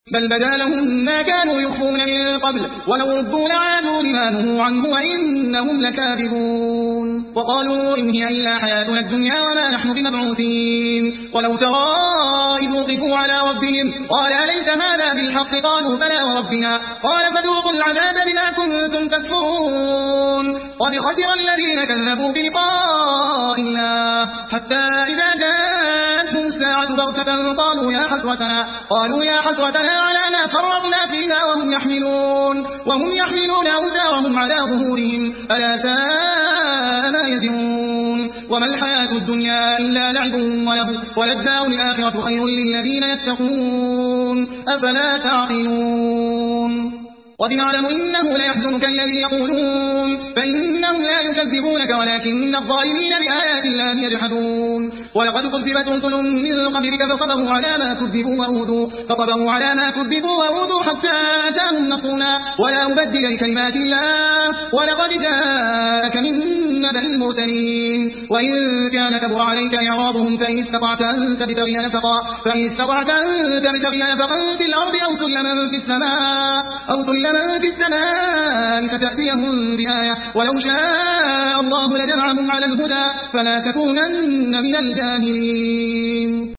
بل بدا لهم ما كانوا يخفون من قبل ولو ردوا لعادوا لما نهوا عنه وإنهم لكاذبون وقالوا إن هي إلا حياتنا الدنيا وما نحن بمبعوثين ولو ترى إذ وقفوا على ربهم قال أليس هذا بالحق قالوا بلى وربنا قال فذوقوا العذاب بما كنتم تكفرون قد خسر الذين كذبوا بلقاء الله حتى إذا جاءتهم الساعة بغتة قالوا يا حسرتنا على ما فرطنا فيها وهم يحملون أوزارهم على ظهورهم ألا ساء ما يزرون وما الحياة الدنيا إلا لعب وله وللدار الآخرة خير للذين يتقون أفلا تعقلون قد نعلم إنه ليحزنك الذي يقولون فإنهم لا يكذبونك ولكن الظالمين بآيات الله يجحدون ولقد كذبت رسل من قبلك فصبروا على ما كذبوا وأوذوا حتى أتاهم نصرنا ولا مبدل لكلمات الله ولقد جاءك من نبأ المرسلين وإن كان كبر عليك إعراضهم فإن استطعت أن تبتغي نفقا في الأرض أو سلما في السماء فتأتيهم بآية ولو شاء الله لجمعهم على الهدى فلا تكونن من الجاهلين